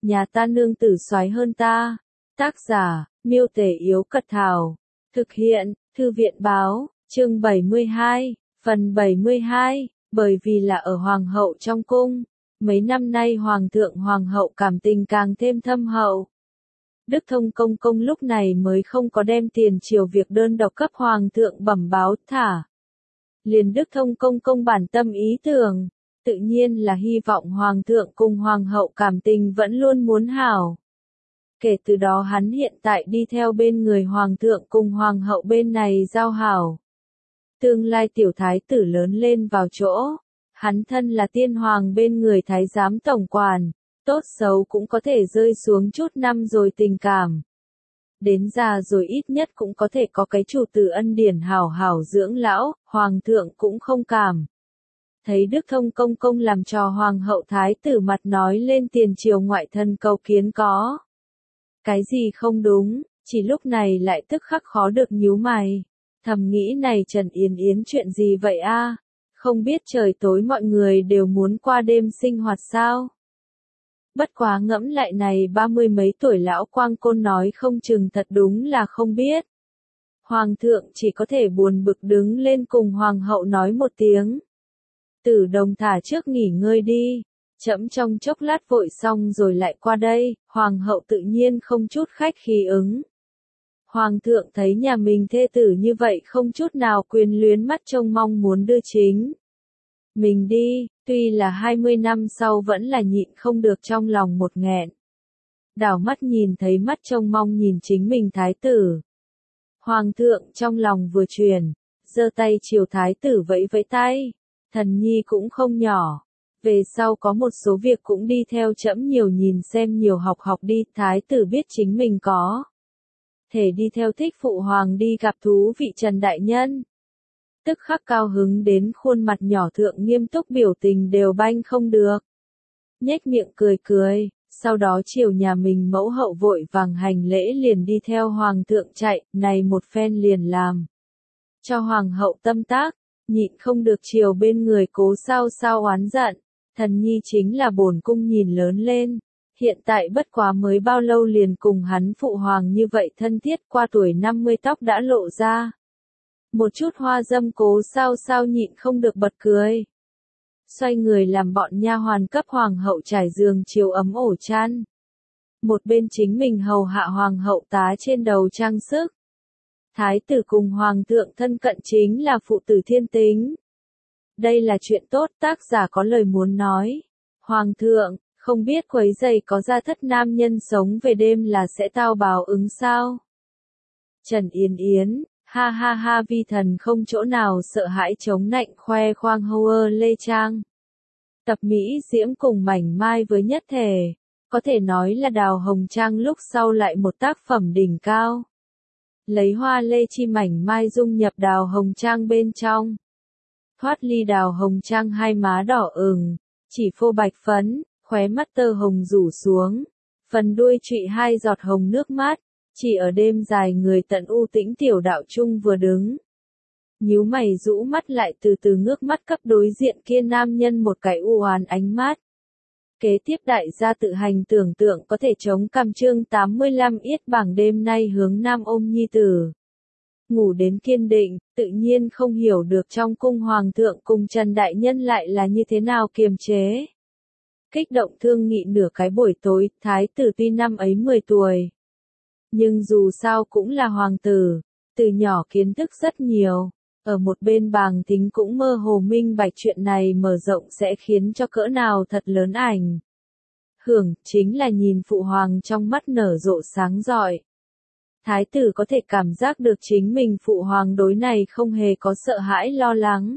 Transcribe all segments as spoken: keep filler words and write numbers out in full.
nhà ta nương tử soái hơn ta. Tác giả, Miêu Tể Yếu Cật Thảo. Thực hiện, Thư viện Báo, chương bảy mươi hai, phần bảy mươi hai, bởi vì là ở Hoàng hậu trong cung. Mấy năm nay Hoàng thượng Hoàng hậu cảm tình càng thêm thâm hậu. Đức Thông Công Công lúc này mới không có đem tiền triều việc đơn độc cấp Hoàng thượng bẩm báo thả. Liền Đức Thông Công Công bản tâm ý tưởng, tự nhiên là hy vọng Hoàng thượng cùng Hoàng hậu cảm tình vẫn luôn muốn hảo. Kể từ đó hắn hiện tại đi theo bên người Hoàng thượng cùng Hoàng hậu bên này giao hảo. Tương lai tiểu thái tử lớn lên vào chỗ, hắn thân là tiên hoàng bên người thái giám tổng quản, tốt xấu cũng có thể rơi xuống chút năm rồi tình cảm. Đến già rồi ít nhất cũng có thể có cái chủ tử ân điển hảo hảo dưỡng lão, Hoàng thượng cũng không cảm. Thấy Đức Thông Công Công làm trò Hoàng hậu thái tử mặt nói lên tiền triều ngoại thân cầu kiến có. Cái gì không đúng, chỉ lúc này lại tức khắc khó được nhíu mày. Thầm nghĩ này Trần Yến Yến chuyện gì vậy a? Không biết trời tối mọi người đều muốn qua đêm sinh hoạt sao? Bất quá ngẫm lại này ba mươi mấy tuổi lão quang côn nói không chừng thật đúng là không biết. Hoàng thượng chỉ có thể buồn bực đứng lên cùng Hoàng hậu nói một tiếng. Tử Đồng thả trước nghỉ ngơi đi. Chẫm trong chốc lát vội xong rồi lại qua đây, Hoàng hậu tự nhiên không chút khách khí ứng. Hoàng thượng thấy nhà mình thê tử như vậy không chút nào quyền luyến mắt trông mong muốn đưa chính. Mình đi, tuy là hai mươi năm sau vẫn là nhịn không được trong lòng một nghẹn. Đảo mắt nhìn thấy mắt trông mong nhìn chính mình thái tử. Hoàng thượng trong lòng vừa truyền, giơ tay chiều thái tử vẫy vẫy tay, thần nhi cũng không nhỏ. Về sau có một số việc cũng đi theo trẫm nhiều nhìn xem nhiều học học đi, thái tử biết chính mình có thể đi theo thích phụ hoàng đi gặp thú vị Trần Đại Nhân. Tức khắc cao hứng đến khuôn mặt nhỏ thượng nghiêm túc biểu tình đều banh không được. Nhếch miệng cười cười, sau đó chiều nhà mình mẫu hậu vội vàng hành lễ liền đi theo hoàng thượng chạy, này một phen liền làm. Cho hoàng hậu tâm tác, nhịn không được chiều bên người cố sao sao oán giận. Thần nhi chính là bổn cung nhìn lớn lên, hiện tại bất quá mới bao lâu liền cùng hắn phụ hoàng như vậy thân thiết, qua tuổi năm mươi tóc đã lộ ra. Một chút hoa dâm cố sao sao nhịn không được bật cười. Xoay người làm bọn nha hoàn cấp hoàng hậu trải giường chiếu ấm ổ chăn. Một bên chính mình hầu hạ hoàng hậu tá trên đầu trang sức. Thái tử cùng hoàng thượng thân cận chính là phụ tử thiên tính. Đây là chuyện tốt, tác giả có lời muốn nói. Hoàng thượng, không biết quấy giày có gia thất nam nhân sống về đêm là sẽ tao báo ứng sao? Trần Yến Yến, ha ha ha, vi thần không chỗ nào sợ hãi chống nạnh khoe khoang hô ơ lê trang. Tập Mỹ Diễm cùng mảnh mai với nhất thể, có thể nói là Đào Hồng Trang lúc sau lại một tác phẩm đỉnh cao. Lấy hoa lê chi mảnh mai dung nhập Đào Hồng Trang bên trong. Thoát ly Đào Hồng Trang hai má đỏ ửng, chỉ phô bạch phấn, khóe mắt tơ hồng rủ xuống, phần đuôi trụy hai giọt hồng nước mắt, chỉ ở đêm dài người tận u tĩnh tiểu đạo trung vừa đứng. Nhíu mày rũ mắt lại từ từ ngước mắt cấp đối diện kia nam nhân một cái u oán ánh mắt. Kế tiếp đại gia tự hành tưởng tượng có thể chống cằm chương tám mươi lăm yết bảng đêm nay hướng nam ôm nhi tử. Ngủ đến kiên định, tự nhiên không hiểu được trong cung hoàng thượng cùng Trần Đại Nhân lại là như thế nào kiềm chế. Kích động thương nghị nửa cái buổi tối, thái tử tuy năm ấy mười tuổi. Nhưng dù sao cũng là hoàng tử, từ nhỏ kiến thức rất nhiều, ở một bên bàng thính cũng mơ hồ minh bạch chuyện này mở rộng sẽ khiến cho cỡ nào thật lớn ảnh. Hưởng, chính là nhìn phụ hoàng trong mắt nở rộ sáng rọi. Thái tử có thể cảm giác được chính mình phụ hoàng đối này không hề có sợ hãi lo lắng.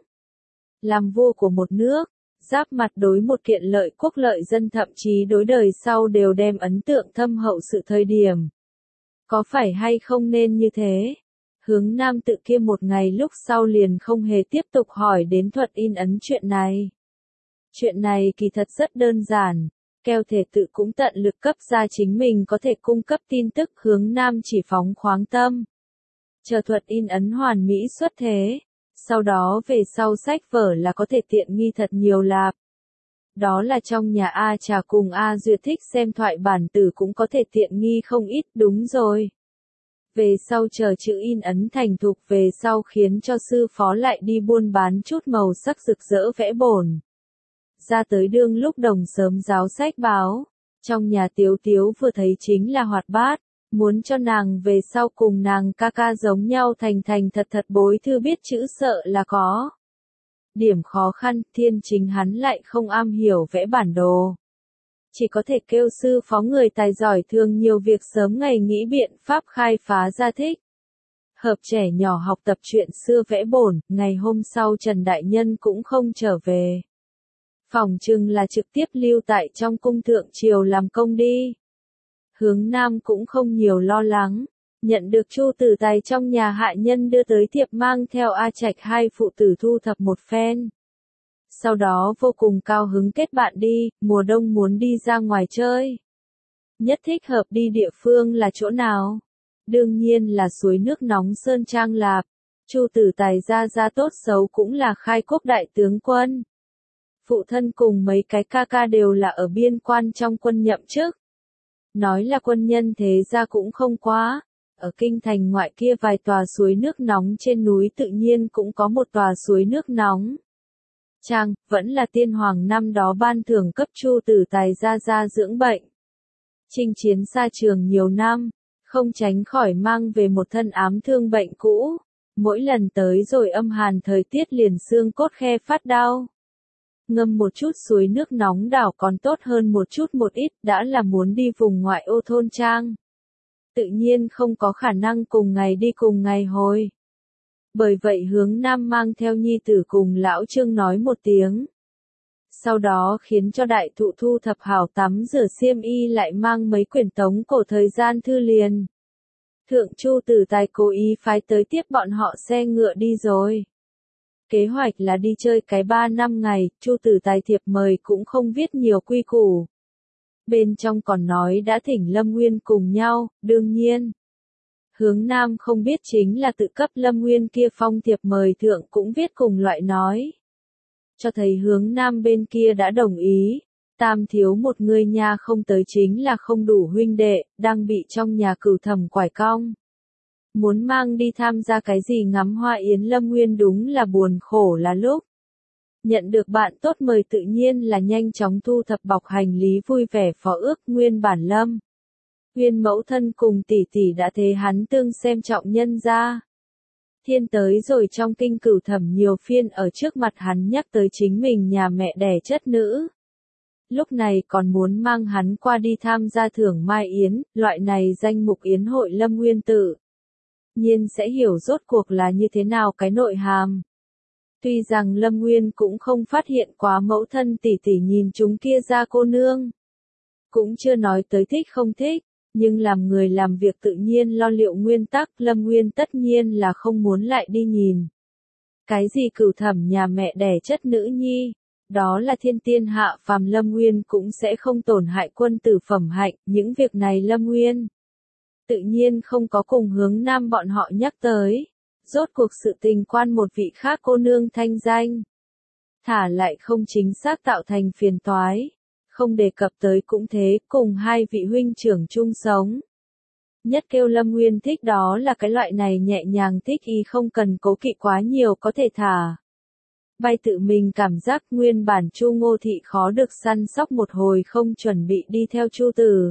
Làm vua của một nước, giáp mặt đối một kiện lợi quốc lợi dân thậm chí đối đời sau đều đem ấn tượng thâm hậu sự thời điểm. Có phải hay không nên như thế? Hướng nam tự kia một ngày lúc sau liền không hề tiếp tục hỏi đến thuật in ấn chuyện này. Chuyện này kỳ thật rất đơn giản. Keo thể tự cũng tận lực cấp ra chính mình có thể cung cấp tin tức, hướng nam chỉ phóng khoáng tâm. Chờ thuật in ấn hoàn mỹ xuất thế. Sau đó về sau sách vở là có thể tiện nghi thật nhiều lạp. Đó là trong nhà A Trà cùng A Duyệt thích xem thoại bản tử cũng có thể tiện nghi không ít, đúng rồi. Về sau chờ chữ in ấn thành thục, về sau khiến cho sư phó lại đi buôn bán chút màu sắc rực rỡ vẽ bổn. Ra tới đương lúc đồng sớm giáo sách báo, trong nhà Tiếu Tiếu vừa thấy chính là hoạt bát, muốn cho nàng về sau cùng nàng ca ca giống nhau thành thành thật thật bối thư biết chữ sợ là có. Điểm khó khăn, Thiên chính hắn lại không am hiểu vẽ bản đồ. Chỉ có thể kêu sư phó người tài giỏi thường nhiều việc sớm ngày nghĩ biện pháp khai phá ra thích. Hợp trẻ nhỏ học tập chuyện xưa vẽ bổn, ngày hôm sau Trần Đại Nhân cũng không trở về. Phòng trưng là trực tiếp lưu tại trong cung thượng triều làm công đi. Hướng Nam cũng không nhiều lo lắng, nhận được Chu Tử Tài trong nhà hạ nhân đưa tới thiệp mang theo A Trạch hai phụ tử thu thập một phen. Sau đó vô cùng cao hứng kết bạn đi, mùa đông muốn đi ra ngoài chơi. Nhất thích hợp đi địa phương là chỗ nào? Đương nhiên là suối nước nóng Sơn Trang Lạp. Chu Tử Tài ra ra tốt xấu cũng là khai quốc đại tướng quân. Phụ thân cùng mấy cái ca ca đều là ở biên quan trong quân nhậm chức. Nói là quân nhân thế ra cũng không quá. Ở kinh thành ngoại kia vài tòa suối nước nóng trên núi tự nhiên cũng có một tòa suối nước nóng. Trang, vẫn là tiên hoàng năm đó ban thưởng cấp Chu Tử Tài ra ra dưỡng bệnh. Chinh chiến xa trường nhiều năm, không tránh khỏi mang về một thân ám thương bệnh cũ. Mỗi lần tới rồi âm hàn thời tiết liền xương cốt khe phát đau. Ngâm một chút suối nước nóng đảo còn tốt hơn một chút một ít, đã là muốn đi vùng ngoại ô thôn trang. Tự nhiên không có khả năng cùng ngày đi cùng ngày hồi. Bởi vậy Hướng Nam mang theo nhi tử cùng lão Trương nói một tiếng. Sau đó khiến cho đại thụ thu thập hảo tắm rửa xiêm y lại mang mấy quyển tống cổ thời gian thư liền. Thượng Chu Tử Tài cố ý phái tới tiếp bọn họ xe ngựa đi rồi. Kế hoạch là đi chơi cái ba năm ngày, Chu Tử Tài thiệp mời cũng không viết nhiều quy củ. Bên trong còn nói đã thỉnh Lâm Nguyên cùng nhau, đương nhiên. Hướng Nam không biết chính là tự cấp Lâm Nguyên kia phong thiệp mời thượng cũng viết cùng loại nói. Cho thấy Hướng Nam bên kia đã đồng ý, tam thiếu một người nha không tới chính là không đủ huynh đệ, đang bị trong nhà cửu thẩm quải cong. Muốn mang đi tham gia cái gì ngắm hoa yến Lâm Nguyên đúng là buồn khổ là lúc. Nhận được bạn tốt mời tự nhiên là nhanh chóng thu thập bọc hành lý vui vẻ phó ước nguyên bản Lâm. Nguyên mẫu thân cùng tỷ tỷ đã thế hắn tương xem trọng nhân ra. Thiên tới rồi trong kinh cửu thẩm nhiều phiên ở trước mặt hắn nhắc tới chính mình nhà mẹ đẻ chất nữ. Lúc này còn muốn mang hắn qua đi tham gia thưởng mai yến, loại này danh mục yến hội Lâm Nguyên tự. Nhiên sẽ hiểu rốt cuộc là như thế nào cái nội hàm. Tuy rằng Lâm Nguyên cũng không phát hiện quá mẫu thân tỷ tỷ nhìn chúng kia ra cô nương. Cũng chưa nói tới thích không thích, nhưng làm người làm việc tự nhiên lo liệu nguyên tắc Lâm Nguyên tất nhiên là không muốn lại đi nhìn. Cái gì cửu thẩm nhà mẹ đẻ chất nữ nhi, đó là thiên tiên hạ phàm Lâm Nguyên cũng sẽ không tổn hại quân tử phẩm hạnh, những việc này Lâm Nguyên. Tự nhiên không có cùng Hướng Nam bọn họ nhắc tới. Rốt cuộc sự tình quan một vị khác cô nương thanh danh. Thả lại không chính xác tạo thành phiền toái. Không đề cập tới cũng thế, cùng hai vị huynh trưởng chung sống. Nhất kêu Lâm Nguyên thích đó là cái loại này nhẹ nhàng thích y không cần cố kỵ quá nhiều có thể thả. Bay tự mình cảm giác nguyên bản Chu Ngô Thị khó được săn sóc một hồi không chuẩn bị đi theo Chu Tử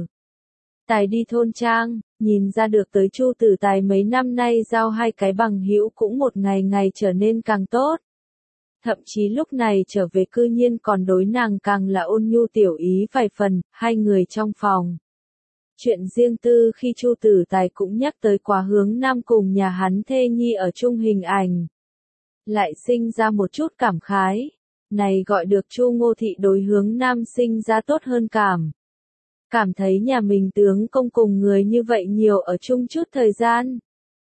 Tài đi thôn trang, nhìn ra được tới Chu Tử Tài mấy năm nay giao hai cái bằng hữu cũng một ngày ngày trở nên càng tốt. Thậm chí lúc này trở về cư nhiên còn đối nàng càng là ôn nhu tiểu ý vài phần, hai người trong phòng. Chuyện riêng tư khi Chu Tử Tài cũng nhắc tới quá Hướng Nam cùng nhà hắn thê nhi ở chung hình ảnh. Lại sinh ra một chút cảm khái. Này gọi được Chu Ngô Thị đối Hướng Nam sinh ra tốt hơn cảm. Cảm thấy nhà mình tướng công cùng người như vậy nhiều ở chung chút thời gian.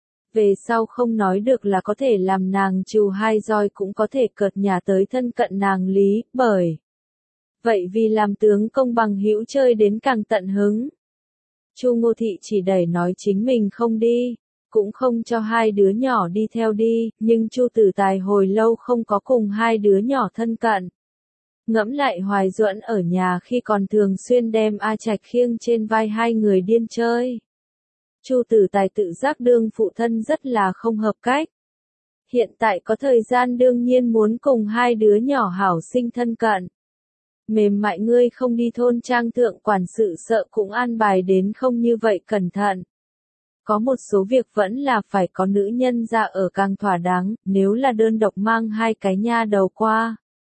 Về sau không nói được là có thể làm nàng trừ hai roi cũng có thể cợt nhà tới thân cận nàng lý, bởi. Vậy vì làm tướng công bằng hữu chơi đến càng tận hứng. Chu Ngô Thị chỉ đẩy nói chính mình không đi, cũng không cho hai đứa nhỏ đi theo đi, nhưng Chu Tử Tài hồi lâu không có cùng hai đứa nhỏ thân cận. Ngẫm lại Hoài Duẫn ở nhà khi còn thường xuyên đem A Trạch khiêng trên vai hai người điên chơi. Chu Tử Tài tự giác đương phụ thân rất là không hợp cách. Hiện tại có thời gian đương nhiên muốn cùng hai đứa nhỏ hảo sinh thân cận. Mềm mại ngươi không đi thôn trang thượng quản sự sợ cũng an bài đến không như vậy cẩn thận. Có một số việc vẫn là phải có nữ nhân ra ở càng thỏa đáng, nếu là đơn độc mang hai cái nha đầu qua.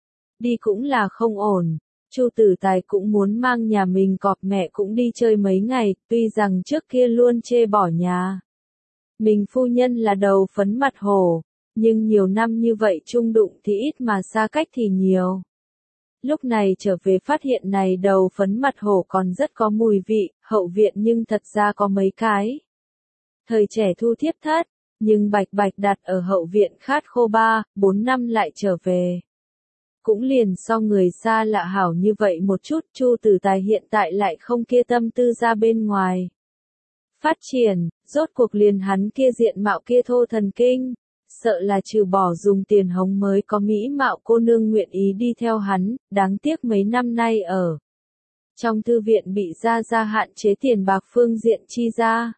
Đi cũng là không ổn. Chu Tử Tài cũng muốn mang nhà mình cọp mẹ cũng đi chơi mấy ngày, tuy rằng trước kia luôn chê bỏ nhà. Mình phu nhân là đầu phấn mặt hổ, nhưng nhiều năm như vậy chung đụng thì ít mà xa cách thì nhiều. Lúc này trở về phát hiện này đầu phấn mặt hổ còn rất có mùi vị, hậu viện nhưng thật ra có mấy cái. Thời trẻ thu thiếp thất, nhưng bạch bạch đặt ở hậu viện khát khô ba, bốn năm lại trở về. Cũng liền so người xa lạ hảo như vậy một chút, Chu Tử Tài hiện tại lại không kia tâm tư ra bên ngoài. Phát triển, rốt cuộc liền hắn kia diện mạo kia thô thần kinh, sợ là trừ bỏ dùng tiền hống mới có mỹ mạo cô nương nguyện ý đi theo hắn, đáng tiếc mấy năm nay ở. Trong thư viện bị gia gia hạn chế tiền bạc phương diện chi ra.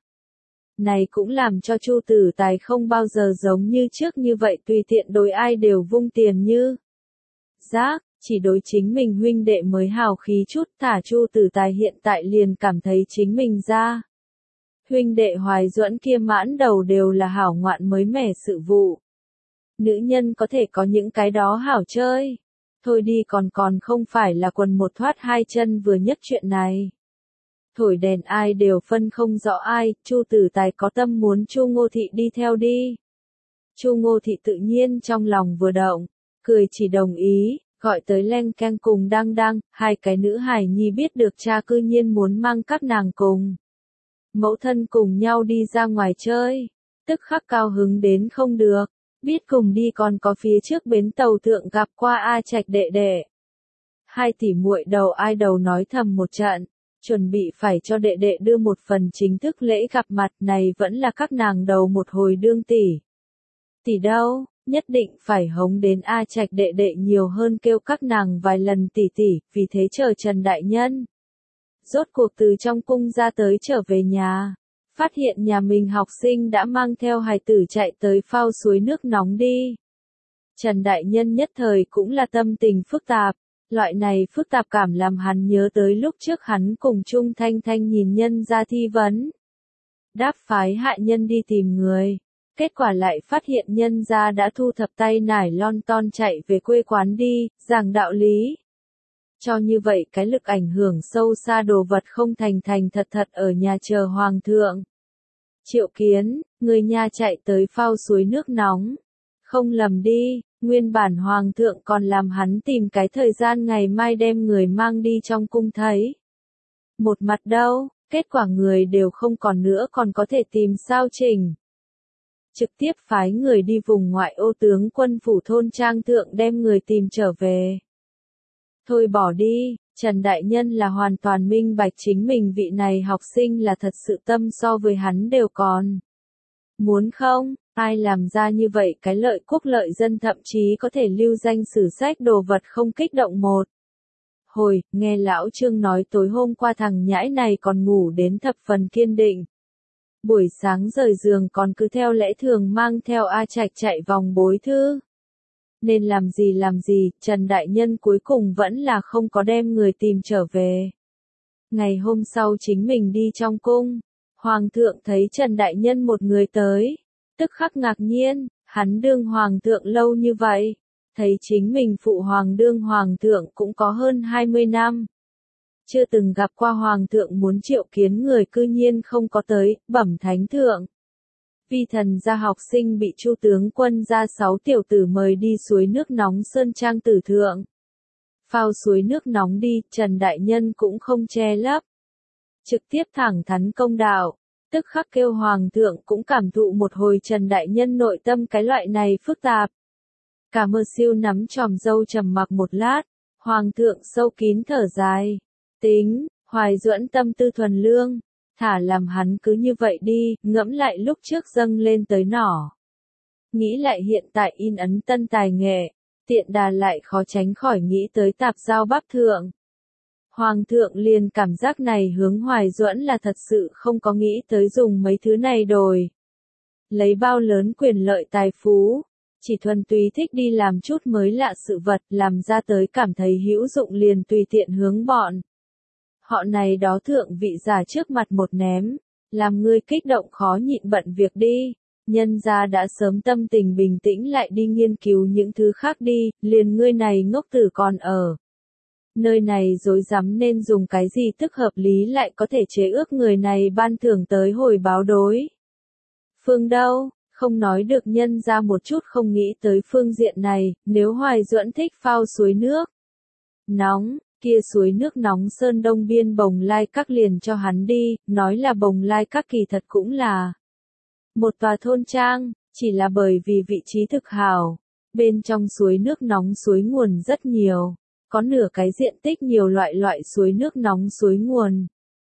Này cũng làm cho Chu Tử Tài không bao giờ giống như trước như vậy tùy tiện đối ai đều vung tiền như. Giác, chỉ đối chính mình huynh đệ mới hào khí chút, thả Chu Tử Tài hiện tại liền cảm thấy chính mình ra. Huynh đệ Hoài Duẫn kia mãn đầu đều là hảo ngoạn mới mẻ sự vụ. Nữ nhân có thể có những cái đó hảo chơi. Thôi đi còn còn không phải là quần một thoát hai chân vừa nhất chuyện này. Thổi đèn ai đều phân không rõ ai, Chu Tử Tài có tâm muốn Chu Ngô Thị đi theo đi. Chu Ngô Thị tự nhiên trong lòng vừa động, cười chỉ đồng ý, gọi tới Leng Keng cùng Đăng Đăng, hai cái nữ hài nhi biết được cha cư nhiên muốn mang các nàng cùng. Mẫu thân cùng nhau đi ra ngoài chơi, tức khắc cao hứng đến không được, biết cùng đi còn có phía trước bến tàu thượng gặp qua A Trạch đệ đệ. Hai tỷ muội đầu ai đầu nói thầm một trận, chuẩn bị phải cho đệ đệ đưa một phần chính thức lễ gặp mặt này vẫn là các nàng đầu một hồi đương tỷ. Tỷ đâu, nhất định phải hống đến A Trạch đệ đệ nhiều hơn kêu các nàng vài lần tỷ tỷ, vì thế chờ Trần Đại Nhân. Rốt cuộc từ trong cung ra tới trở về nhà, phát hiện nhà mình học sinh đã mang theo hài tử chạy tới phao suối nước nóng đi. Trần Đại Nhân nhất thời cũng là tâm tình phức tạp, loại này phức tạp cảm làm hắn nhớ tới lúc trước hắn cùng Trung Thanh Thanh nhìn nhân ra thi vấn. Đáp phái hạ nhân đi tìm người, kết quả lại phát hiện nhân ra đã thu thập tay nải lon ton chạy về quê quán đi, giảng đạo lý. Cho như vậy cái lực ảnh hưởng sâu xa đồ vật không thành thành thật thật ở nhà chờ hoàng thượng. Triệu Kiến, người nhà chạy tới phao suối nước nóng. Không lầm đi, nguyên bản hoàng thượng còn làm hắn tìm cái thời gian ngày mai đem người mang đi trong cung thấy. Một mặt đâu, kết quả người đều không còn nữa còn có thể tìm sao chỉnh. Trực tiếp phái người đi vùng ngoại ô tướng quân phủ thôn trang thượng đem người tìm trở về. Thôi bỏ đi, Trần Đại Nhân là hoàn toàn minh bạch chính mình vị này học sinh là thật sự tâm so với hắn đều còn. Muốn không, ai làm ra như vậy cái lợi quốc lợi dân thậm chí có thể lưu danh sử sách đồ vật không kích động một. Hồi, nghe lão Trương nói tối hôm qua thằng nhãi này còn ngủ đến thập phần kiên định. Buổi sáng rời giường còn cứ theo lẽ thường mang theo A Trạch chạy vòng bối thư. Nên làm gì làm gì, Trần Đại Nhân cuối cùng vẫn là không có đem người tìm trở về. Ngày hôm sau chính mình đi trong cung, Hoàng thượng thấy Trần Đại Nhân một người tới, tức khắc ngạc nhiên, hắn đương Hoàng thượng lâu như vậy, thấy chính mình phụ Hoàng đương Hoàng thượng cũng có hơn hai mươi năm. Chưa từng gặp qua Hoàng thượng muốn triệu kiến người cư nhiên không có tới, bẩm thánh thượng. Vi thần gia học sinh bị Chu tướng quân ra sáu tiểu tử mời đi suối nước nóng Sơn Trang Tử Thượng. Phao suối nước nóng đi, Trần Đại Nhân cũng không che lấp. Trực tiếp thẳng thắn công đạo, tức khắc kêu Hoàng thượng cũng cảm thụ một hồi Trần Đại Nhân nội tâm cái loại này phức tạp. Cả mơ siêu nắm tròm dâu trầm mặc một lát, Hoàng thượng sâu kín thở dài. Tính, Hoài Duẫn tâm tư thuần lương. Thả làm hắn cứ như vậy đi, ngẫm lại lúc trước dâng lên tới nỏ. Nghĩ lại hiện tại in ấn tân tài nghệ, tiện đà lại khó tránh khỏi nghĩ tới tạp giao bắp thượng. Hoàng thượng liền cảm giác này hướng Hoài Duẫn là thật sự không có nghĩ tới dùng mấy thứ này đổi. Lấy bao lớn quyền lợi tài phú, chỉ thuần túy thích đi làm chút mới lạ sự vật làm ra tới cảm thấy hữu dụng liền tùy tiện hướng bọn. Họ này đó thượng vị giả trước mặt một ném, làm ngươi kích động khó nhịn bận việc đi. Nhân gia đã sớm tâm tình bình tĩnh lại đi nghiên cứu những thứ khác đi, liền ngươi này ngốc tử còn ở. Nơi này dối rắm nên dùng cái gì tức hợp lý lại có thể chế ước người này ban thưởng tới hồi báo đối. Phương đâu, không nói được nhân ra một chút không nghĩ tới phương diện này, nếu Hoài Duẫn thích phao suối nước. Nóng, kia suối nước nóng Sơn Đông biên Bồng Lai Các liền cho hắn đi, nói là Bồng Lai Các kỳ thật cũng là một tòa thôn trang, chỉ là bởi vì vị trí thực hảo, bên trong suối nước nóng suối nguồn rất nhiều, có nửa cái diện tích nhiều loại loại suối nước nóng suối nguồn.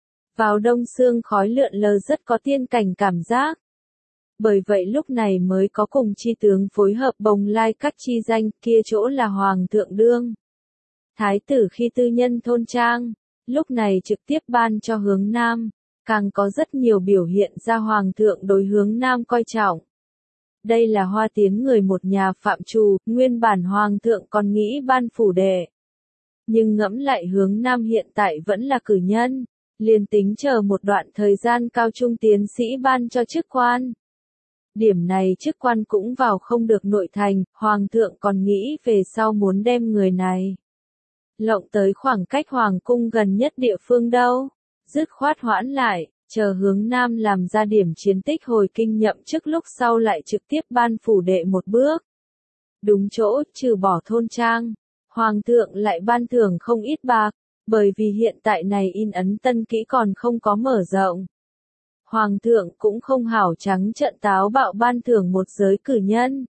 Vào đông sương khói lượn lờ rất có tiên cảnh cảm giác. Bởi vậy lúc này mới có cùng chi tướng phối hợp Bồng Lai Các chi danh, kia chỗ là Hoàng thượng đương. Thái tử khi tư nhân thôn trang, lúc này trực tiếp ban cho hướng Nam, càng có rất nhiều biểu hiện ra Hoàng thượng đối hướng Nam coi trọng. Đây là Hoa Tiến người một nhà phạm trù, nguyên bản Hoàng thượng còn nghĩ ban phủ đệ. Nhưng ngẫm lại hướng Nam hiện tại vẫn là cử nhân, liền tính chờ một đoạn thời gian cao trung tiến sĩ ban cho chức quan. Điểm này chức quan cũng vào không được nội thành, Hoàng thượng còn nghĩ về sau muốn đem người này lộng tới khoảng cách Hoàng cung gần nhất địa phương đâu, dứt khoát hoãn lại, chờ hướng Nam làm ra điểm chiến tích hồi kinh nhậm chức lúc sau lại trực tiếp ban phủ đệ một bước. Đúng chỗ, trừ bỏ thôn trang, Hoàng thượng lại ban thưởng không ít bạc, bởi vì hiện tại này in ấn tân kỹ còn không có mở rộng. Hoàng thượng cũng không hảo trắng trợn táo bạo ban thưởng một giới cử nhân.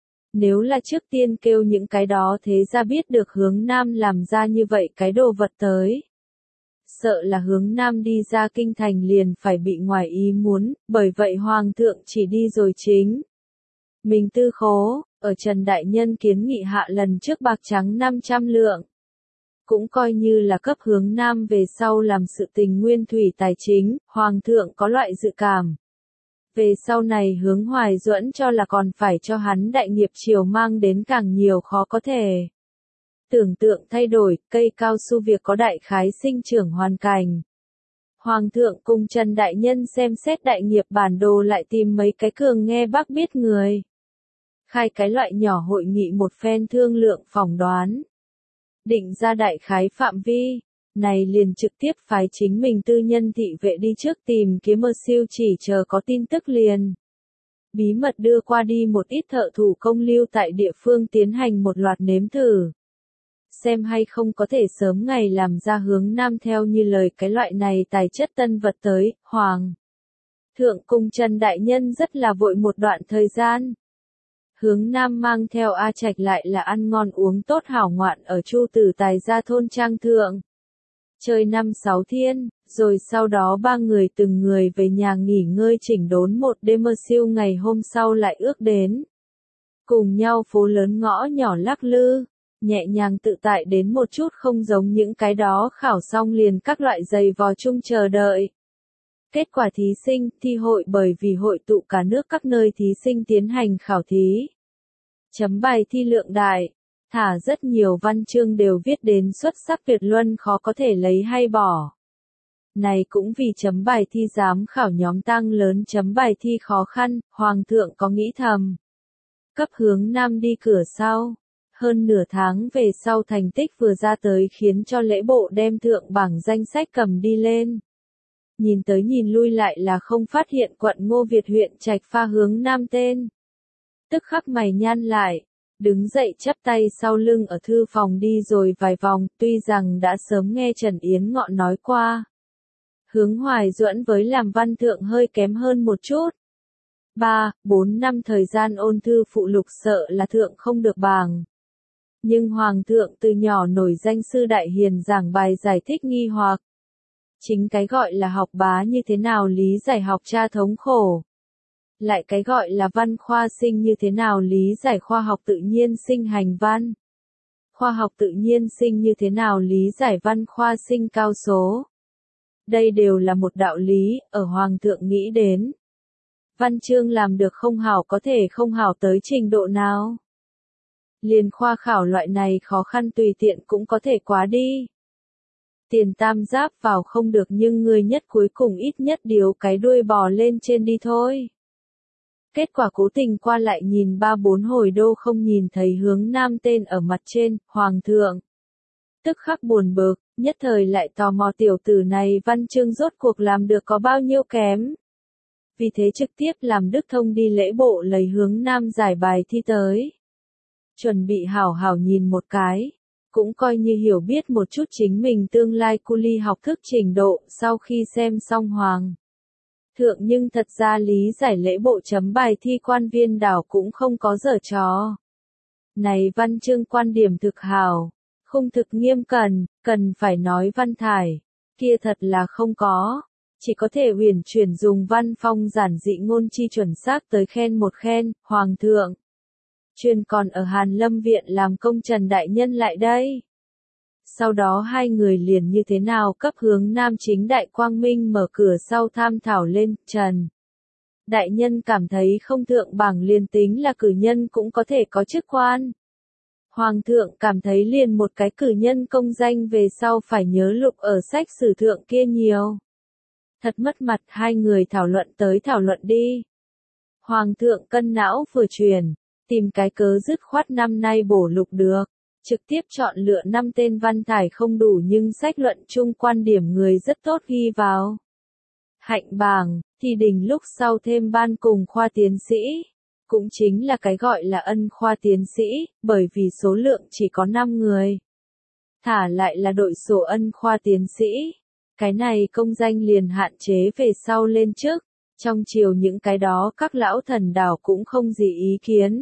Nếu là trước tiên kêu những cái đó thế ra biết được hướng Nam làm ra như vậy cái đồ vật tới. Sợ là hướng Nam đi ra kinh thành liền phải bị ngoài ý muốn, bởi vậy Hoàng thượng chỉ đi rồi chính. Mình tư khố, ở Trần Đại Nhân kiến nghị hạ lần trước bạc trắng năm trăm lượng. Cũng coi như là cấp hướng Nam về sau làm sự tình nguyên thủy tài chính, Hoàng thượng có loại dự cảm. Về sau này hướng Hoài Duẫn cho là còn phải cho hắn đại nghiệp triều mang đến càng nhiều khó có thể. Tưởng tượng thay đổi, cây cao su việc có đại khái sinh trưởng hoàn cảnh. Hoàng thượng cùng Trần Đại Nhân xem xét đại nghiệp bản đồ lại tìm mấy cái cường nghe bác biết người. Khai cái loại nhỏ hội nghị một phen thương lượng phỏng đoán. Định ra đại khái phạm vi, này liền trực tiếp phái chính mình tư nhân thị vệ đi trước tìm kiếm mơ siêu chỉ chờ có tin tức liền. Bí mật đưa qua đi một ít thợ thủ công lưu tại địa phương tiến hành một loạt nếm thử. Xem hay không có thể sớm ngày làm ra hướng Nam theo như lời cái loại này tài chất tân vật tới, Hoàng thượng cùng Trần Đại Nhân rất là vội một đoạn thời gian. Hướng Nam mang theo A Trạch lại là ăn ngon uống tốt hảo ngoạn ở Chu Tử Tài gia thôn trang thượng. Chơi năm sáu thiên, rồi sau đó ba người từng người về nhà nghỉ ngơi chỉnh đốn một đêm mơ siêu ngày hôm sau lại ước đến. Cùng nhau phố lớn ngõ nhỏ lắc lư, nhẹ nhàng tự tại đến một chút không giống những cái đó khảo xong liền các loại giày vò chung chờ đợi. Kết quả thí sinh, thi hội bởi vì hội tụ cả nước các nơi thí sinh tiến hành khảo thí. Chấm bài thi lượng đại, thả rất nhiều văn chương đều viết đến xuất sắc tuyệt luân khó có thể lấy hay bỏ. Này cũng vì chấm bài thi giám khảo nhóm tăng lớn chấm bài thi khó khăn, Hoàng thượng có nghĩ thầm. Cấp hướng Nam đi cửa sau. Hơn nửa tháng về sau thành tích vừa ra tới khiến cho lễ bộ đem thượng bảng danh sách cầm đi lên. Nhìn tới nhìn lui lại là không phát hiện quận Ngô Việt huyện Trạch Pha hướng Nam tên. Tức khắc mày nhăn lại, đứng dậy chắp tay sau lưng ở thư phòng đi rồi vài vòng, tuy rằng đã sớm nghe Trần Yến Ngọ nói qua. Hướng Hoài Duẫn với làm văn thượng hơi kém hơn một chút. Ba, bốn năm thời gian ôn thư phụ lục sợ là thượng không được bảng. Nhưng Hoàng thượng từ nhỏ nổi danh sư đại hiền giảng bài giải thích nghi hoặc. Chính cái gọi là học bá như thế nào lý giải học tra thống khổ. Lại cái gọi là văn khoa sinh như thế nào lý giải khoa học tự nhiên sinh hành văn? Khoa học tự nhiên sinh như thế nào lý giải văn khoa sinh cao số? Đây đều là một đạo lý, ở Hoàng thượng nghĩ đến. Văn chương làm được không hảo có thể không hảo tới trình độ nào? Liền khoa khảo loại này khó khăn tùy tiện cũng có thể quá đi. Tiền tam giáp vào không được nhưng người nhất cuối cùng ít nhất điếu cái đuôi bò lên trên đi thôi. Kết quả cố tình qua lại nhìn ba bốn hồi đô không nhìn thấy hướng nam tên ở mặt trên, Hoàng thượng. Tức khắc buồn bực, nhất thời lại tò mò tiểu tử này văn chương rốt cuộc làm được có bao nhiêu kém. Vì thế trực tiếp làm Đức Thông đi lễ bộ lấy hướng nam giải bài thi tới. Chuẩn bị hảo hảo nhìn một cái, cũng coi như hiểu biết một chút chính mình tương lai cu ly học thức trình độ sau khi xem xong Hoàng thượng nhưng thật ra lý giải lễ bộ chấm bài thi quan viên đảo cũng không có giở trò. Này văn chương quan điểm thực hảo, không thực nghiêm cần, cần phải nói văn thải, kia thật là không có, chỉ có thể huyền chuyển dùng văn phong giản dị ngôn chi chuẩn xác tới khen một khen, Hoàng thượng. Chuyên còn ở Hàn Lâm Viện làm công Trần Đại Nhân lại đây. Sau đó hai người liền như thế nào cấp hướng nam chính Đại Quang Minh mở cửa sau tham thảo lên, Trần Đại Nhân cảm thấy không thượng bảng liền tính là cử nhân cũng có thể có chức quan. Hoàng thượng cảm thấy liền một cái cử nhân công danh về sau phải nhớ lục ở sách sử thượng kia nhiều. Thật mất mặt hai người thảo luận tới thảo luận đi. Hoàng thượng cân não vừa truyền, tìm cái cớ dứt khoát năm nay bổ lục được. Trực tiếp chọn lựa năm tên văn thải không đủ nhưng sách luận chung quan điểm người rất tốt ghi vào. Hạnh bảng, thi đình lúc sau thêm ban cùng khoa tiến sĩ. Cũng chính là cái gọi là ân khoa tiến sĩ, bởi vì số lượng chỉ có năm người. Thả lại là đội sổ ân khoa tiến sĩ. Cái này công danh liền hạn chế về sau lên trước. Trong chiều những cái đó các lão thần đảo cũng không gì ý kiến.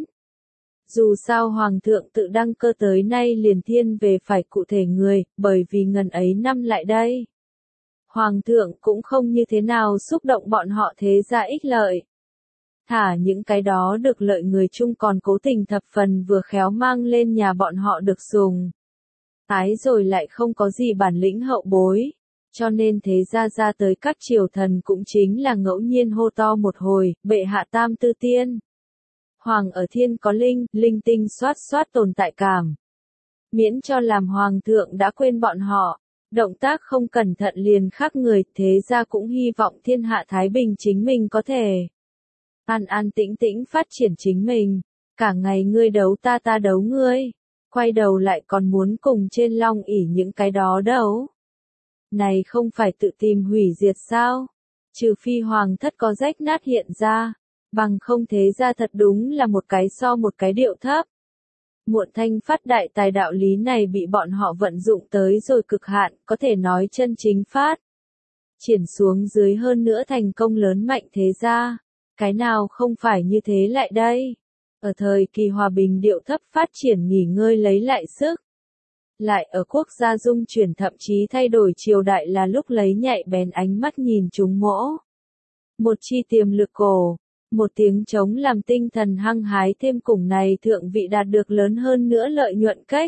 Dù sao Hoàng thượng tự đăng cơ tới nay liền thiên về phải cụ thể người, bởi vì ngần ấy năm lại đây. Hoàng thượng cũng không như thế nào xúc động bọn họ thế ra ích lợi. Thả những cái đó được lợi người chung còn cố tình thập phần vừa khéo mang lên nhà bọn họ được dùng. Ái rồi lại không có gì bản lĩnh hậu bối. Cho nên thế ra ra tới các triều thần cũng chính là ngẫu nhiên hô to một hồi, bệ hạ tam tư tiên. Hoàng ở thiên có linh, linh tinh xoát xoát tồn tại cảm. Miễn cho làm hoàng thượng đã quên bọn họ, động tác không cẩn thận liền khác người, thế ra cũng hy vọng thiên hạ thái bình chính mình có thể. An an tĩnh tĩnh phát triển chính mình, cả ngày ngươi đấu ta ta đấu ngươi, quay đầu lại còn muốn cùng trên long ỷ những cái đó đấu. Này không phải tự tìm hủy diệt sao? Trừ phi hoàng thất có rách nát hiện ra. Bằng không thế ra thật đúng là một cái so một cái điệu thấp. Muộn thanh phát đại tài đạo lý này bị bọn họ vận dụng tới rồi cực hạn, có thể nói chân chính phát. Triển xuống dưới hơn nữa thành công lớn mạnh thế ra. Cái nào không phải như thế lại đây? Ở thời kỳ hòa bình điệu thấp phát triển nghỉ ngơi lấy lại sức. Lại ở quốc gia dung chuyển thậm chí thay đổi triều đại là lúc lấy nhạy bén ánh mắt nhìn chúng mỗ. Một chi tiềm lực cổ. Một tiếng trống làm tinh thần hăng hái thêm cùng này thượng vị đạt được lớn hơn nữa lợi nhuận cách.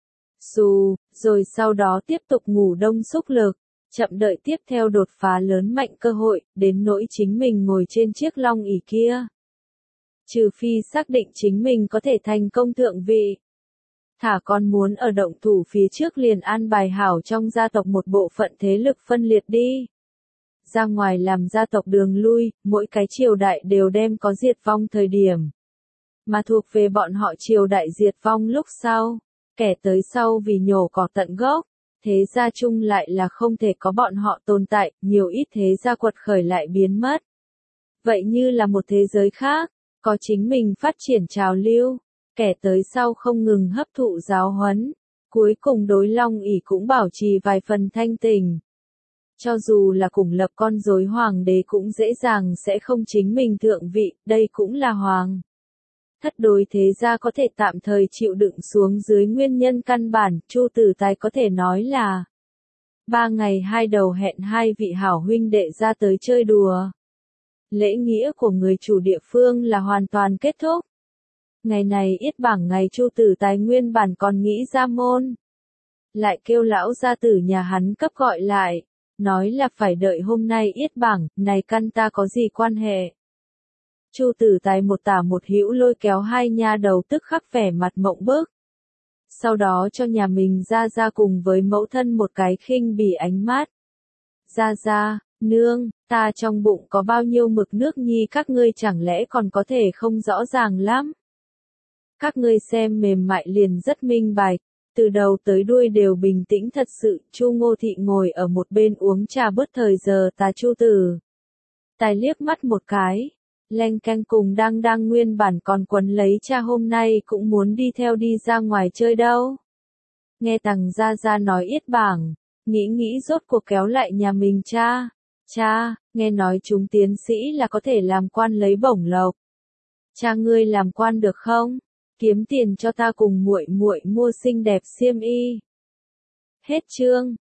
Xù, rồi sau đó tiếp tục ngủ đông xúc lực, chậm đợi tiếp theo đột phá lớn mạnh cơ hội, đến nỗi chính mình ngồi trên chiếc long ỷ kia. Trừ phi xác định chính mình có thể thành công thượng vị. Thả con muốn ở động thủ phía trước liền an bài hảo trong gia tộc một bộ phận thế lực phân liệt đi. Ra ngoài làm gia tộc đường lui, mỗi cái triều đại đều đem có diệt vong thời điểm. Mà thuộc về bọn họ triều đại diệt vong lúc sau, kẻ tới sau vì nhổ cỏ tận gốc, thế gia chung lại là không thể có bọn họ tồn tại, nhiều ít thế gia quật khởi lại biến mất. Vậy như là một thế giới khác, có chính mình phát triển trào lưu, kẻ tới sau không ngừng hấp thụ giáo huấn, cuối cùng đối long ỷ cũng bảo trì vài phần thanh tình. Cho dù là cùng lập con rối hoàng đế cũng dễ dàng sẽ không chính mình thượng vị, đây cũng là hoàng. Thất đối thế gia có thể tạm thời chịu đựng xuống dưới nguyên nhân căn bản, Chu Tử Tài có thể nói là ba ngày hai đầu hẹn hai vị hảo huynh đệ ra tới chơi đùa. lễ nghĩa của người chủ địa phương là hoàn toàn kết thúc. Ngày này yết bảng ngày Chu Tử Tài nguyên bản còn nghĩ ra môn. Lại kêu lão gia tử nhà hắn cấp gọi lại, nói là phải đợi hôm nay yết bảng, này căn ta có gì quan hệ. Chu Tử Tài một tả một hữu lôi kéo hai nha đầu tức khắc vẻ mặt mộng bức. Sau đó cho nhà mình ra ra cùng với mẫu thân một cái khinh bỉ ánh mắt. Ra ra, nương, ta trong bụng có bao nhiêu mực nước nhi các ngươi chẳng lẽ còn có thể không rõ ràng lắm. Các ngươi xem mềm mại liền rất minh bạch, từ đầu tới đuôi đều bình tĩnh thật sự. Chu Ngô Thị ngồi ở một bên uống trà bớt thời giờ tà Chu Tử Tài liếc mắt một cái, leng keng cùng đang đang nguyên bản còn quấn lấy cha hôm nay cũng muốn đi theo đi ra ngoài chơi đâu. Nghe Tằng Gia Gia nói yết bảng, nghĩ nghĩ rốt cuộc kéo lại nhà mình cha. Cha, nghe nói chúng tiến sĩ là có thể làm quan lấy bổng lộc. Cha ngươi làm quan được không? Kiếm tiền cho ta cùng muội muội mua xinh đẹp xiêm y. Hết chương.